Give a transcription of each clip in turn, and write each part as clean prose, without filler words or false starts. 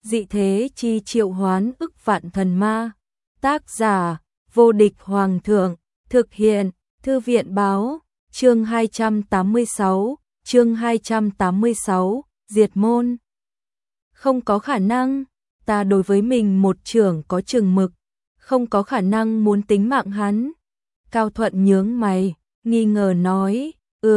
dị thế chi triệu hoán ức vạn thần ma. Tác giả, vô địch hoàng thượng, thực hiện, thư viện báo, chương 286, diệt môn. Không có khả năng, ta đối với mình một trưởng có chừng mực, không có khả năng muốn tính mạng hắn. Cao Thuận nhướng mày, nghi ngờ nói,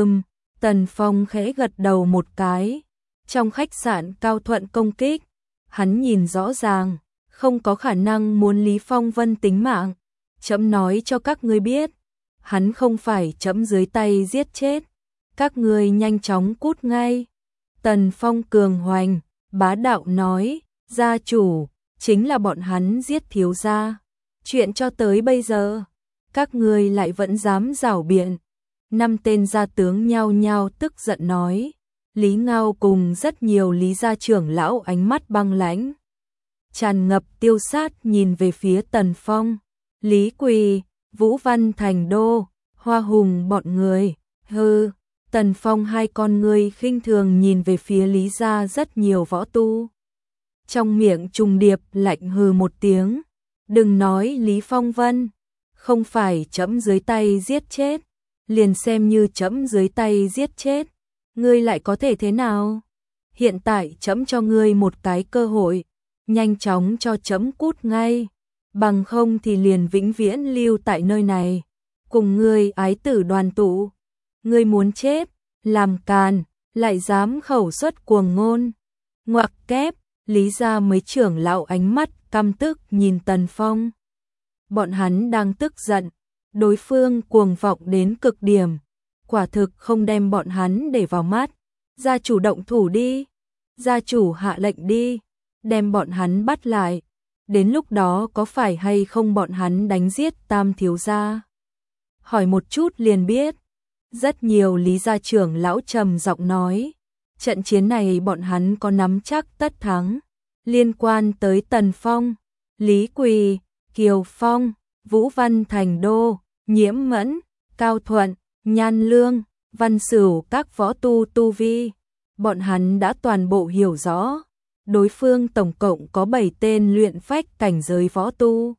Tần Phong khẽ gật đầu một cái. Trong khách sạn Cao Thuận công kích, hắn nhìn rõ ràng, không có khả năng muốn Lý Phong Vân tính mạng. Trẫm nói cho các ngươi biết, hắn không phải trẫm dưới tay giết chết. Các ngươi nhanh chóng cút ngay. Tần Phong cường hoành, bá đạo nói, gia chủ, chính là bọn hắn giết thiếu gia. Chuyện cho tới bây giờ, các ngươi lại vẫn dám giảo biện. 5 tên gia tướng nhao nhao tức giận nói. Lý Ngao cùng rất nhiều Lý gia trưởng lão ánh mắt băng lãnh, tràn ngập tiêu sát nhìn về phía Tần Phong. Lý Quỳ, Vũ Văn Thành Đô, Hoa Hùng bọn người, hừ. Tần Phong hai con ngươi khinh thường nhìn về phía Lý gia rất nhiều võ tu. Trong miệng trùng điệp lạnh hừ một tiếng. Đừng nói Lý Phong Vân, không phải trẫm dưới tay giết chết, liền xem như trẫm dưới tay giết chết, ngươi lại có thể thế nào? Hiện tại trẫm cho ngươi một cái cơ hội, nhanh chóng cho trẫm cút ngay, bằng không thì liền vĩnh viễn lưu tại nơi này, cùng ngươi ái tử đoàn tụ. Ngươi muốn chết, làm càn, lại dám khẩu xuất cuồng ngôn. Ngoặc kép, Lý gia mấy trưởng lão ánh mắt căm tức nhìn Tần Phong. Bọn hắn đang tức giận, đối phương cuồng vọng đến cực điểm, quả thực không đem bọn hắn để vào mắt. Gia chủ động thủ đi, gia chủ hạ lệnh đi, đem bọn hắn bắt lại. Đến lúc đó có phải hay không bọn hắn đánh giết Tam thiếu gia? Hỏi một chút liền biết. Rất nhiều Lý gia trưởng lão trầm giọng nói, trận chiến này bọn hắn có nắm chắc tất thắng. Liên quan tới Tần Phong, Lý Quỳ, Kiều Phong, Vũ Văn Thành Đô, Nhiễm Mẫn, Cao Thuận, Nhan Lương, Văn Sửu các võ tu vi, bọn hắn đã toàn bộ hiểu rõ. Đối phương tổng cộng có 7 tên luyện phách cảnh giới võ tu.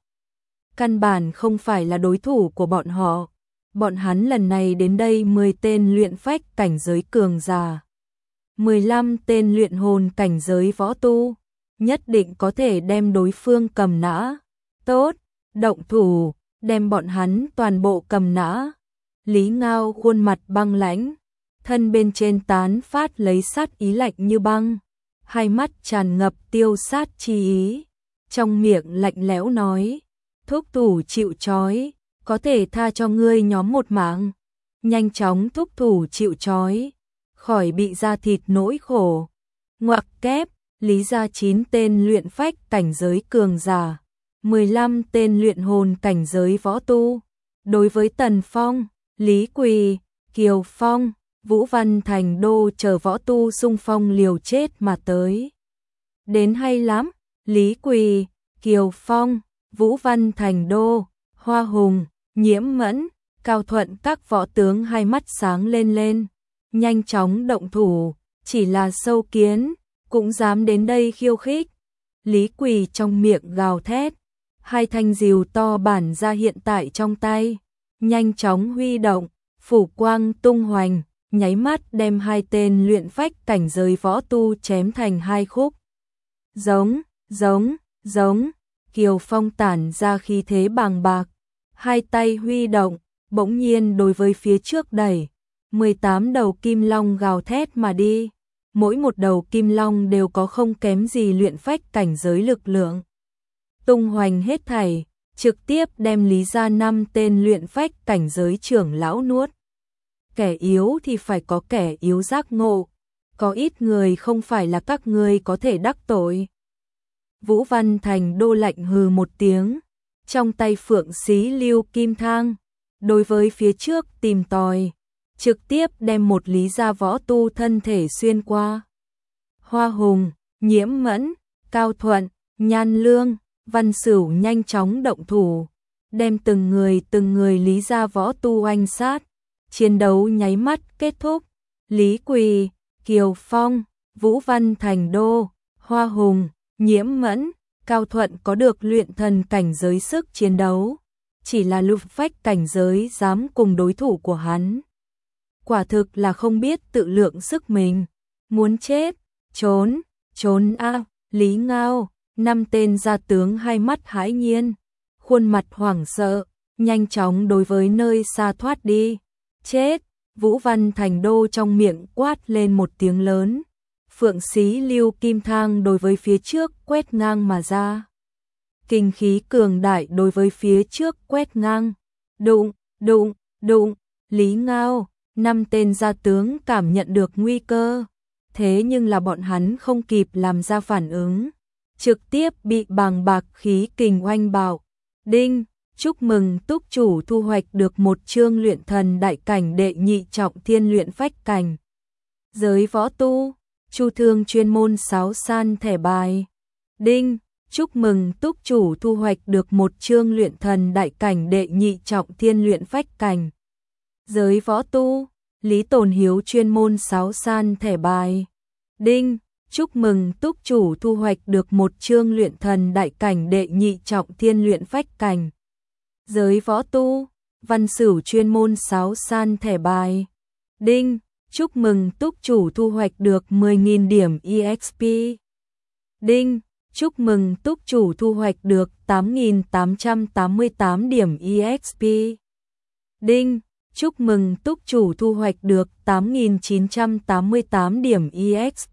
Căn bản không phải là đối thủ của bọn họ. Bọn hắn lần này đến đây 10 tên luyện phách cảnh giới cường giả, 15 tên luyện hồn cảnh giới võ tu, nhất định có thể đem đối phương cầm nã. Tốt, động thủ, đem bọn hắn toàn bộ cầm nã. Lý Ngao khuôn mặt băng lãnh, thân bên trên tán phát lấy sát ý lạnh như băng, hai mắt tràn ngập tiêu sát chi ý, trong miệng lạnh lẽo nói, thúc thủ chịu trói, có thể tha cho ngươi nhóm một mạng, nhanh chóng thúc thủ chịu trói, khỏi bị da thịt nỗi khổ. Ngoặc kép, Lý gia 9 tên luyện phách cảnh giới cường giả, 15 tên luyện hồn cảnh giới võ tu. Đối với Tần Phong, Lý Quỳ, Kiều Phong, Vũ Văn Thành Đô chờ võ tu xung phong liều chết mà tới. Đến hay lắm, Lý Quỳ, Kiều Phong, Vũ Văn Thành Đô, Hoa Hùng, Nhiễm Mẫn, Cao Thuận các võ tướng hai mắt sáng lên, nhanh chóng động thủ, chỉ là sâu kiến, cũng dám đến đây khiêu khích. Lý Quỳ trong miệng gào thét, hai thanh rìu to bản ra hiện tại trong tay, nhanh chóng huy động, phủ quang tung hoành, nháy mắt đem 2 tên luyện phách cảnh giới võ tu chém thành 2 khúc. Giống, Kiều Phong tản ra khí thế bàng bạc, hai tay huy động, bỗng nhiên đối với phía trước đẩy, 18 đầu kim long gào thét mà đi. Mỗi một đầu kim long đều có không kém gì luyện phách cảnh giới lực lượng. Tung hoành hết thảy, trực tiếp đem Lý gia 5 tên luyện phách cảnh giới trưởng lão nuốt. Kẻ yếu thì phải có kẻ yếu giác ngộ, có ít người không phải là các ngươi có thể đắc tội. Vũ Văn Thành Đô lạnh hừ một tiếng, trong tay phượng xí lưu kim thang, đối với phía trước tìm tòi, trực tiếp đem một Lý gia võ tu thân thể xuyên qua. Hoa Hùng, Nhiễm Mẫn, Cao Thuận, Nhan Lương, Văn Sửu nhanh chóng động thủ, đem từng người Lý gia võ tu oanh sát. Chiến đấu nháy mắt kết thúc. Lý Quỳ, Kiều Phong, Vũ Văn Thành Đô, Hoa Hùng, Nhiễm Mẫn, Cao Thuận có được luyện thần cảnh giới sức chiến đấu, chỉ là lục phách cảnh giới dám cùng đối thủ của hắn. Quả thực là không biết tự lượng sức mình, muốn chết, trốn, trốn a, Lý Ngao, 5 tên gia tướng hai mắt hãi nhiên, khuôn mặt hoảng sợ, nhanh chóng đối với nơi xa thoát đi. Chết, Vũ Văn Thành Đô trong miệng quát lên một tiếng lớn. Phượng Xí Lưu Kim Thang đối với phía trước quét ngang mà ra. Kinh khí cường đại đối với phía trước quét ngang. Đụng, đụng, đụng, Lý Ngao, 5 tên gia tướng cảm nhận được nguy cơ. Thế nhưng là bọn hắn không kịp làm ra phản ứng. Trực tiếp bị bàng bạc khí kình oanh bạo. Đinh, chúc mừng túc chủ thu hoạch được một chương luyện thần đại cảnh đệ nhị trọng thiên luyện phách cảnh. Giới võ tu, Chu Thương chuyên môn sáo san thẻ bài. Đinh, chúc mừng túc chủ thu hoạch được một chương luyện thần đại cảnh đệ nhị trọng thiên luyện phách cảnh. Giới võ tu, Lý Tồn Hiếu chuyên môn sáo san thẻ bài. Đinh, chúc mừng túc chủ thu hoạch được một chương luyện thần đại cảnh đệ nhị trọng thiên luyện phách cảnh. Giới võ tu, Văn Sửu chuyên môn sáo san thẻ bài. Đinh, chúc mừng túc chủ thu hoạch được 10.000 điểm EXP. Đinh, chúc mừng túc chủ thu hoạch được 8.888 điểm EXP. Đinh, chúc mừng túc chủ thu hoạch được 8.988 điểm EXP.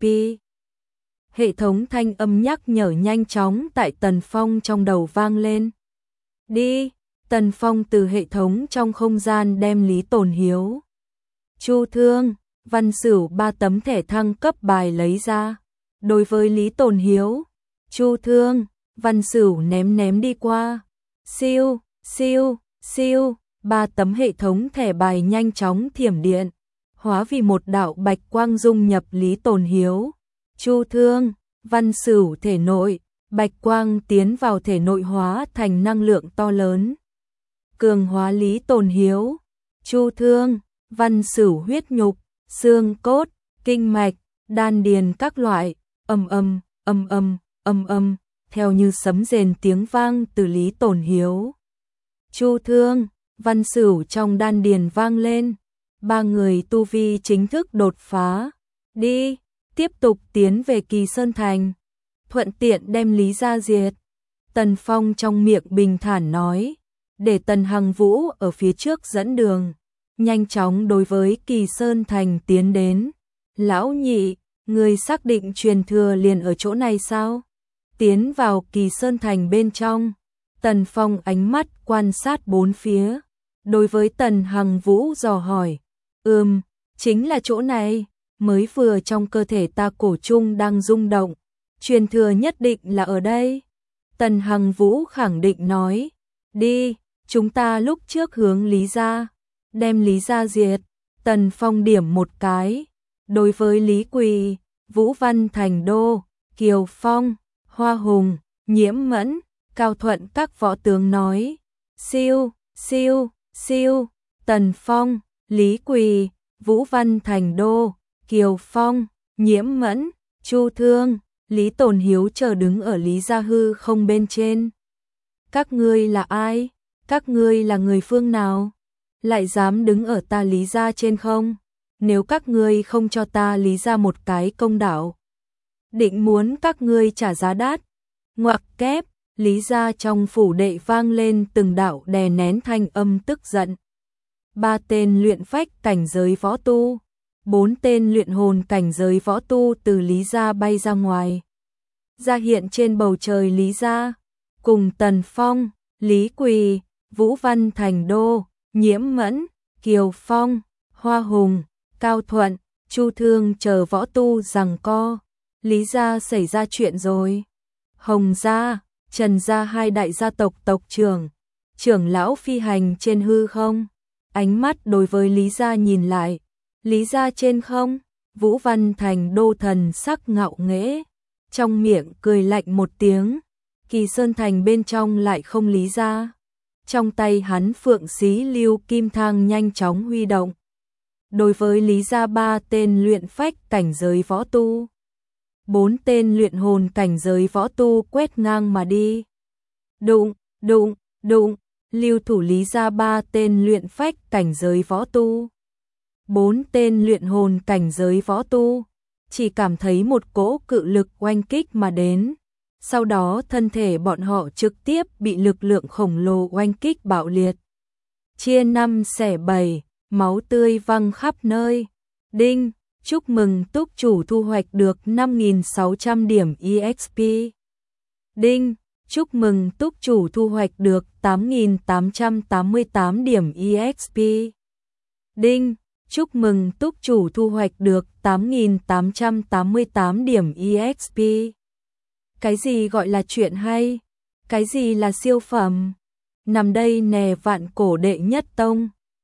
Hệ thống thanh âm nhắc nhở nhanh chóng tại Tần Phong trong đầu vang lên. Đi, Tần Phong từ hệ thống trong không gian đem Lý Tồn Hiếu, Chu Thương, Văn Sửu 3 tấm thẻ thăng cấp bài lấy ra. Đối với Lý Tồn Hiếu, Chu Thương, Văn Sửu ném đi qua. Siêu, siêu, siêu, 3 tấm hệ thống thẻ bài nhanh chóng thiểm điện, hóa vì một đạo bạch quang dung nhập Lý Tồn Hiếu, Chu Thương, Văn Sửu thể nội, bạch quang tiến vào thể nội hóa thành năng lượng to lớn. Cường hóa Lý Tồn Hiếu, Chu Thương, Văn Sửu huyết nhục, xương cốt, kinh mạch, đan điền các loại, âm âm, theo như sấm rền tiếng vang từ Lý Tồn Hiếu, Chu Thương, Văn Sửu trong đan điền vang lên. 3 người tu vi chính thức đột phá. Đi, tiếp tục tiến về Kỳ Sơn Thành, thuận tiện đem Lý gia diệt. Tần Phong trong miệng bình thản nói, để Tần Hằng Vũ ở phía trước dẫn đường, nhanh chóng đối với Kỳ Sơn Thành tiến đến. Lão nhị, người xác định truyền thừa liền ở chỗ này sao? Tiến vào Kỳ Sơn Thành bên trong, Tần Phong ánh mắt quan sát bốn phía, đối với Tần Hằng Vũ dò hỏi, chính là chỗ này, mới vừa trong cơ thể ta cổ trung đang rung động, truyền thừa nhất định là ở đây. Tần Hằng Vũ khẳng định nói, đi, chúng ta lúc trước hướng Lý gia, đem Lý gia diệt. Tần Phong điểm một cái, đối với Lý Quỳ, Vũ Văn Thành Đô, Kiều Phong, Hoa Hùng, Nhiễm Mẫn, Cao Thuận các võ tướng nói, siêu, siêu, siêu. Tần Phong, Lý Quỳ, Vũ Văn Thành Đô, Kiều Phong, Nhiễm Mẫn, Chu Thương, Lý Tồn Hiếu chờ đứng ở Lý gia hư không bên trên. Các ngươi là ai? Các ngươi là người phương nào? Lại dám đứng ở ta Lý gia trên không? Nếu các ngươi không cho ta Lý gia một cái công đạo, định muốn các ngươi trả giá đắt. Ngoặc kép, Lý gia trong phủ đệ vang lên từng đạo đè nén thanh âm tức giận. 3 tên luyện phách cảnh giới võ tu, 4 tên luyện hồn cảnh giới võ tu từ Lý gia bay ra ngoài, ra hiện trên bầu trời Lý gia, cùng Tần Phong, Lý Quỳ, Vũ Văn Thành Đô, Nhiễm Mẫn, Kiều Phong, Hoa Hùng, Cao Thuận, Chu Thương chờ võ tu giằng co. Lý gia xảy ra chuyện rồi. Hồng gia, Trần gia hai đại gia tộc tộc trưởng, trưởng lão phi hành trên hư không, ánh mắt đối với Lý gia nhìn lại. Lý gia trên không, Vũ Văn Thành Đô thần sắc ngạo nghễ, trong miệng cười lạnh một tiếng. Kỳ Sơn Thành bên trong lại không Lý gia. Trong tay hắn Phượng Xí Lưu Kim Thang nhanh chóng huy động. Đối với Lý gia 3 tên luyện phách cảnh giới võ tu, 4 tên luyện hồn cảnh giới võ tu quét ngang mà đi. Đụng, đụng, đụng, lưu thủ lý ra 3 tên luyện phách cảnh giới võ tu. 4 tên luyện hồn cảnh giới võ tu, chỉ cảm thấy một cỗ cự lực oanh kích mà đến. Sau đó thân thể bọn họ trực tiếp bị lực lượng khổng lồ oanh kích bạo liệt. Chia 5 xẻ 7, máu tươi văng khắp nơi. Đinh, chúc mừng túc chủ thu hoạch được 5.600 điểm EXP. Đinh, chúc mừng túc chủ thu hoạch được 8.888 điểm EXP. Đinh, chúc mừng túc chủ thu hoạch được 8.888 điểm EXP. Cái gì gọi là chuyện hay? Cái gì là siêu phẩm? Nằm đây nè vạn cổ đệ nhất tông.